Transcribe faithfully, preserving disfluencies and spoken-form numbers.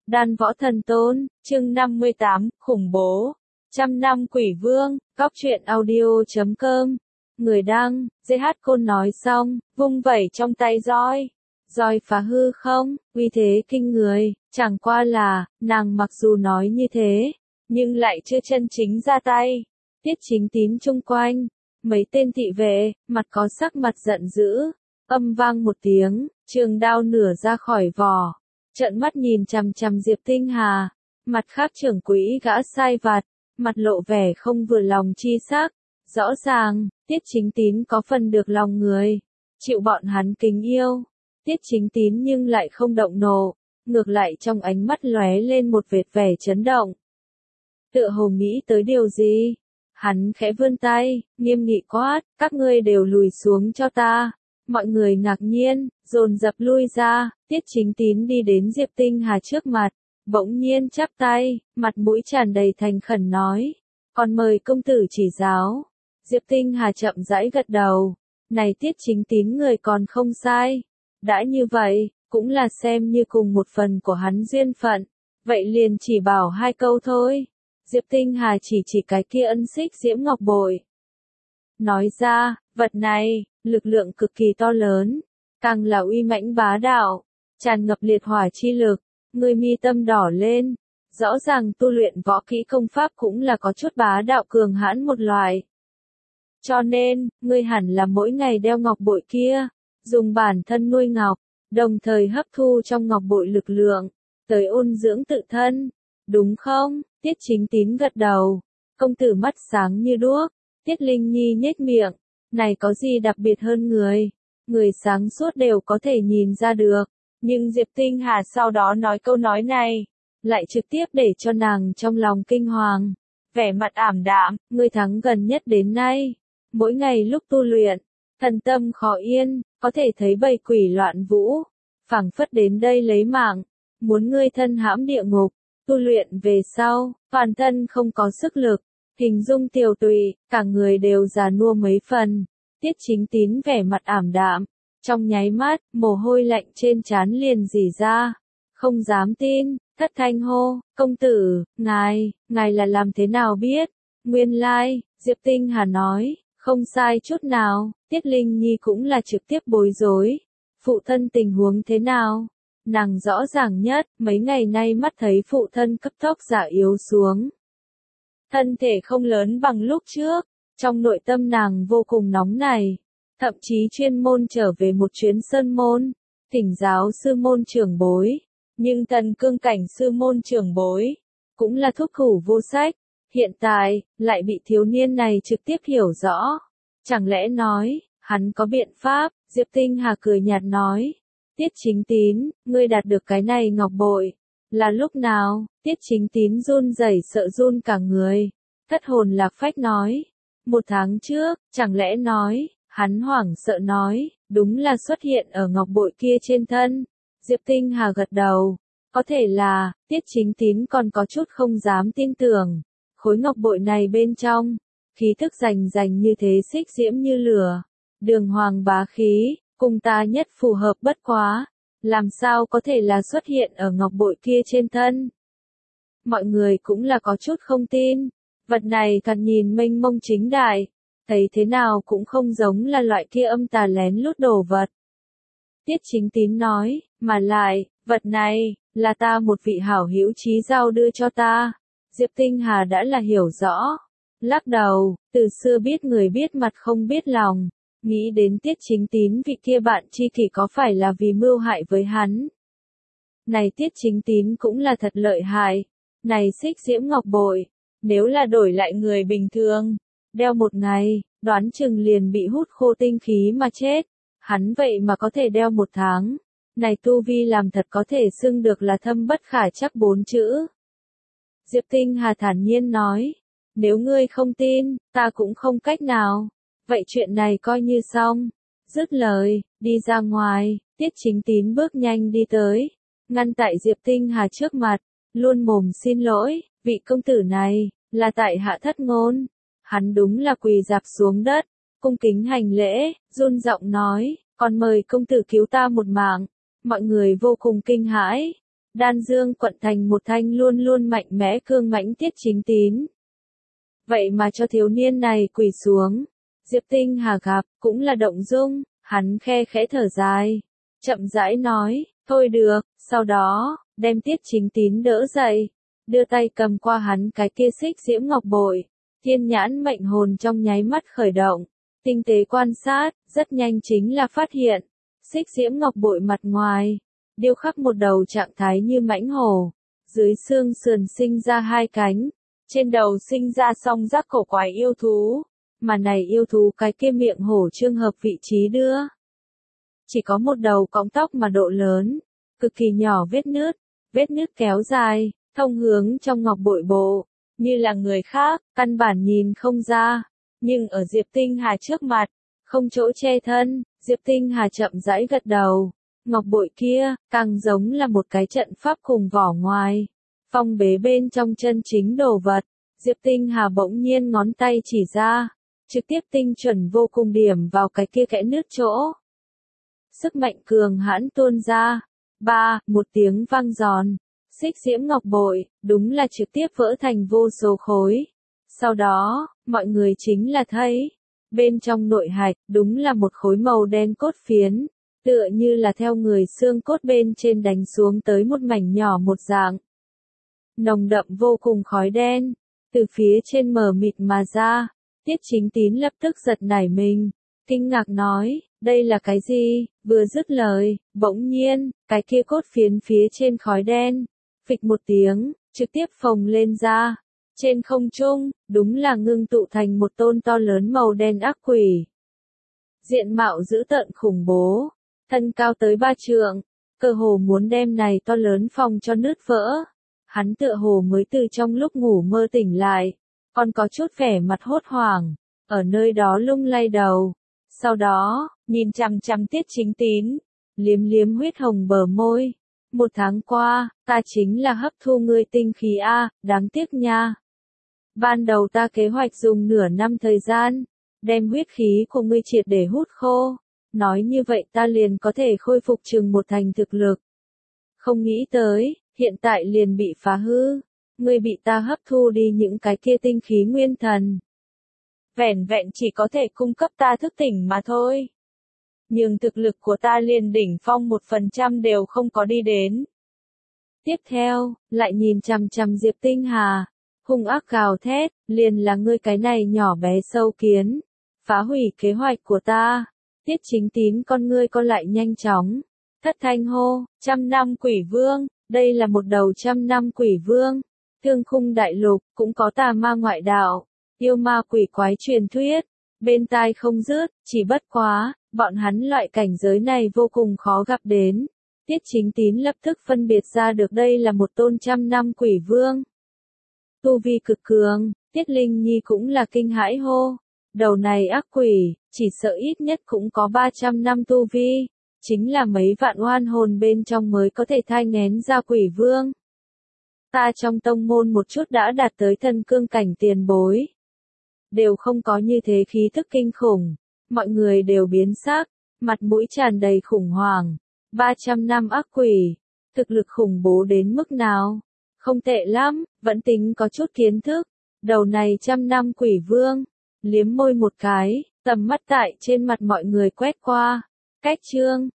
Đan Võ Thần Tôn, chương năm mươi tám, khủng bố. Trăm năm quỷ vương, góc truyện audio chấm com. Người đăng, giê hát Côn nói xong, vung vẩy trong tay roi. Roi phá hư không, uy thế kinh người, chẳng qua là, nàng mặc dù nói như thế, nhưng lại chưa chân chính ra tay. Tiết Chính Tín chung quanh, mấy tên thị vệ, mặt có sắc mặt giận dữ, âm vang một tiếng, trường đao nửa ra khỏi vỏ. Trợn mắt nhìn chằm chằm Diệp Tinh Hà, mặt khác trưởng quỹ gã sai vặt, mặt lộ vẻ không vừa lòng chi sắc. Rõ ràng, Tiết Chính Tín có phần được lòng người, chịu bọn hắn kính yêu. Tiết Chính Tín nhưng lại không động nộ, ngược lại trong ánh mắt lóe lên một vệt vẻ chấn động. Tựa hồ nghĩ tới điều gì? Hắn khẽ vươn tay, nghiêm nghị quát, các ngươi đều lùi xuống cho ta. Mọi người ngạc nhiên, dồn dập lui ra, Tiết Chính Tín đi đến Diệp Tinh Hà trước mặt, bỗng nhiên chắp tay, mặt mũi tràn đầy thành khẩn nói, còn mời công tử chỉ giáo. Diệp Tinh Hà chậm rãi gật đầu, này Tiết Chính Tín người còn không sai, đã như vậy, cũng là xem như cùng một phần của hắn duyên phận, vậy liền chỉ bảo hai câu thôi. Diệp Tinh Hà chỉ chỉ cái kia ân xích diễm ngọc bội. Nói ra, vật này, lực lượng cực kỳ to lớn, càng là uy mãnh bá đạo, tràn ngập liệt hỏa chi lực, người mi tâm đỏ lên, rõ ràng tu luyện võ kỹ công pháp cũng là có chút bá đạo cường hãn một loại. Cho nên, ngươi hẳn là mỗi ngày đeo ngọc bội kia, dùng bản thân nuôi ngọc, đồng thời hấp thu trong ngọc bội lực lượng, tới ôn dưỡng tự thân, đúng không? Tiết Chính Tín gật đầu, công tử mắt sáng như đuốc. Tiết Linh Nhi nhếch miệng, này có gì đặc biệt hơn người, người sáng suốt đều có thể nhìn ra được, nhưng Diệp Tinh Hà sau đó nói câu nói này, lại trực tiếp để cho nàng trong lòng kinh hoàng, vẻ mặt ảm đạm, người thắng gần nhất đến nay, mỗi ngày lúc tu luyện, thần tâm khó yên, có thể thấy bầy quỷ loạn vũ, phảng phất đến đây lấy mạng, muốn ngươi thân hãm địa ngục, tu luyện về sau, toàn thân không có sức lực. Hình dung tiều tụy, cả người đều già nua mấy phần. Tiết Chính Tín vẻ mặt ảm đạm, trong nháy mắt, mồ hôi lạnh trên trán liền rỉ ra. Không dám tin, thất thanh hô, công tử, ngài, ngài là làm thế nào biết? Nguyên lai, Diệp Tinh Hà nói, không sai chút nào. Tiết Linh Nhi cũng là trực tiếp bối rối. Phụ thân tình huống thế nào? Nàng rõ ràng nhất, mấy ngày nay mắt thấy phụ thân cấp tốc già yếu xuống. Thân thể không lớn bằng lúc trước, trong nội tâm nàng vô cùng nóng nảy, thậm chí chuyên môn trở về một chuyến sơn môn, thỉnh giáo sư môn trưởng bối, nhưng thần cương cảnh sư môn trưởng bối, cũng là thúc thủ vô sách, hiện tại, lại bị thiếu niên này trực tiếp hiểu rõ, chẳng lẽ nói, hắn có biện pháp. Diệp Tinh Hà cười nhạt nói, Tiết Chính Tín, ngươi đạt được cái này ngọc bội. Là lúc nào? Tiết Chính Tín run rẩy sợ run cả người. Thất hồn lạc phách nói. Một tháng trước, chẳng lẽ nói, hắn hoảng sợ nói, đúng là xuất hiện ở ngọc bội kia trên thân. Diệp Tinh Hà gật đầu. Có thể là, Tiết Chính Tín còn có chút không dám tin tưởng. Khối ngọc bội này bên trong, khí thức rành rành như thế xích diễm như lửa. Đường hoàng bá khí, cùng ta nhất phù hợp bất quá. Làm sao có thể là xuất hiện ở ngọc bội kia trên thân? Mọi người cũng là có chút không tin. Vật này càng nhìn mênh mông chính đại, thấy thế nào cũng không giống là loại kia âm tà lén lút đồ vật. Tiết Chính Tín nói, mà lại, vật này, là ta một vị hảo hữu chí giao đưa cho ta. Diệp Tinh Hà đã là hiểu rõ. Lắc đầu, từ xưa biết người biết mặt không biết lòng. Nghĩ đến Tiết Chính Tín vị kia bạn tri kỷ có phải là vì mưu hại với hắn. Này Tiết Chính Tín cũng là thật lợi hại. Này xích diễm ngọc bội, nếu là đổi lại người bình thường, đeo một ngày, đoán chừng liền bị hút khô tinh khí mà chết. Hắn vậy mà có thể đeo một tháng. Này tu vi làm thật có thể xưng được là thâm bất khả chắc bốn chữ. Diệp Tinh Hà thản nhiên nói, nếu ngươi không tin, ta cũng không cách nào. Vậy chuyện này coi như xong. Dứt lời, đi ra ngoài, Tiết Chính Tín bước nhanh đi tới, ngăn tại Diệp Tinh Hà trước mặt, luôn mồm xin lỗi, vị công tử này, là tại hạ thất ngôn. Hắn đúng là quỳ dạp xuống đất, cung kính hành lễ, run giọng nói, còn mời công tử cứu ta một mạng. Mọi người vô cùng kinh hãi, Đan Dương quận thành một thanh luôn luôn mạnh mẽ cương mãnh Tiết Chính Tín. Vậy mà cho thiếu niên này quỳ xuống. Diệp Tinh Hà gặp, cũng là động dung, hắn khe khẽ thở dài. Chậm rãi nói, thôi được, sau đó, đem Tiết Chính Tín đỡ dậy. Đưa tay cầm qua hắn cái kia xích diễm ngọc bội. Thiên nhãn mệnh hồn trong nháy mắt khởi động. Tinh tế quan sát, rất nhanh chính là phát hiện. Xích diễm ngọc bội mặt ngoài, điêu khắc một đầu trạng thái như mãnh hổ. Dưới xương sườn sinh ra hai cánh. Trên đầu sinh ra song giác cổ quái yêu thú. Mà này yêu thú cái kia miệng hổ trương hợp vị trí đưa. Chỉ có một đầu cọng tóc mà độ lớn. Cực kỳ nhỏ vết nứt. Vết nứt kéo dài, thông hướng trong ngọc bội bộ. Như là người khác, căn bản nhìn không ra. Nhưng ở Diệp Tinh Hà trước mặt, không chỗ che thân, Diệp Tinh Hà chậm rãi gật đầu. Ngọc bội kia, càng giống là một cái trận pháp cùng vỏ ngoài. Phong bế bên trong chân chính đồ vật. Diệp Tinh Hà bỗng nhiên ngón tay chỉ ra. Trực tiếp tinh chuẩn vô cùng điểm vào cái kia kẽ nứt chỗ. Sức mạnh cường hãn tuôn ra. Ba, một tiếng vang giòn. Xích diễm ngọc bội, đúng là trực tiếp vỡ thành vô số khối. Sau đó, mọi người chính là thấy. Bên trong nội hạch, đúng là một khối màu đen cốt phiến. Tựa như là theo người xương cốt bên trên đánh xuống tới một mảnh nhỏ một dạng. Nồng đậm vô cùng khói đen. Từ phía trên mờ mịt mà ra. Tiết Chính Tín lập tức giật nảy mình. Kinh ngạc nói, đây là cái gì? Vừa dứt lời, bỗng nhiên, cái kia cốt phiến phía trên khói đen. Phịch một tiếng, trực tiếp phồng lên ra. Trên không trung, đúng là ngưng tụ thành một tôn to lớn màu đen ác quỷ. Diện mạo dữ tợn khủng bố. Thân cao tới ba trượng. Cơ hồ muốn đem này to lớn phòng cho nứt vỡ. Hắn tựa hồ mới từ trong lúc ngủ mơ tỉnh lại. Còn có chút vẻ mặt hốt hoảng. Ở nơi đó lung lay đầu. Sau đó, nhìn chằm chằm Tiết Chính Tín. Liếm liếm huyết hồng bờ môi. Một tháng qua, ta chính là hấp thu ngươi tinh khí A, đáng tiếc nha. Ban đầu ta kế hoạch dùng nửa năm thời gian. Đem huyết khí của ngươi triệt để hút khô. Nói như vậy ta liền có thể khôi phục chừng một thành thực lực. Không nghĩ tới, hiện tại liền bị phá hư. Ngươi bị ta hấp thu đi những cái kia tinh khí nguyên thần. Vẻn vẹn chỉ có thể cung cấp ta thức tỉnh mà thôi. Nhưng thực lực của ta liền đỉnh phong một phần trăm đều không có đi đến. Tiếp theo, lại nhìn chằm chằm Diệp Tinh Hà. Hung ác gào thét, liền là ngươi cái này nhỏ bé sâu kiến. Phá hủy kế hoạch của ta. Tiết Chính Tín con ngươi con lại nhanh chóng. Thất thanh hô, trăm năm quỷ vương, đây là một đầu trăm năm quỷ vương. Thương khung đại lục, cũng có tà ma ngoại đạo. Yêu ma quỷ quái truyền thuyết. Bên tai không dứt, chỉ bất quá, bọn hắn loại cảnh giới này vô cùng khó gặp đến. Tiết Chính Tín lập tức phân biệt ra được đây là một tôn trăm năm quỷ vương. Tu vi cực cường, Tiết Linh Nhi cũng là kinh hãi hô. Đầu này ác quỷ, chỉ sợ ít nhất cũng có ba trăm năm tu vi. Chính là mấy vạn oan hồn bên trong mới có thể thai nghén ra quỷ vương. Ta trong tông môn một chút đã đạt tới thần cương cảnh tiền bối. Đều không có như thế khí thức kinh khủng. Mọi người đều biến sắc, mặt mũi tràn đầy khủng hoảng. ba trăm năm ác quỷ, thực lực khủng bố đến mức nào? Không tệ lắm, vẫn tính có chút kiến thức. Đầu này trăm năm quỷ vương, liếm môi một cái, tầm mắt tại trên mặt mọi người quét qua. Cách chương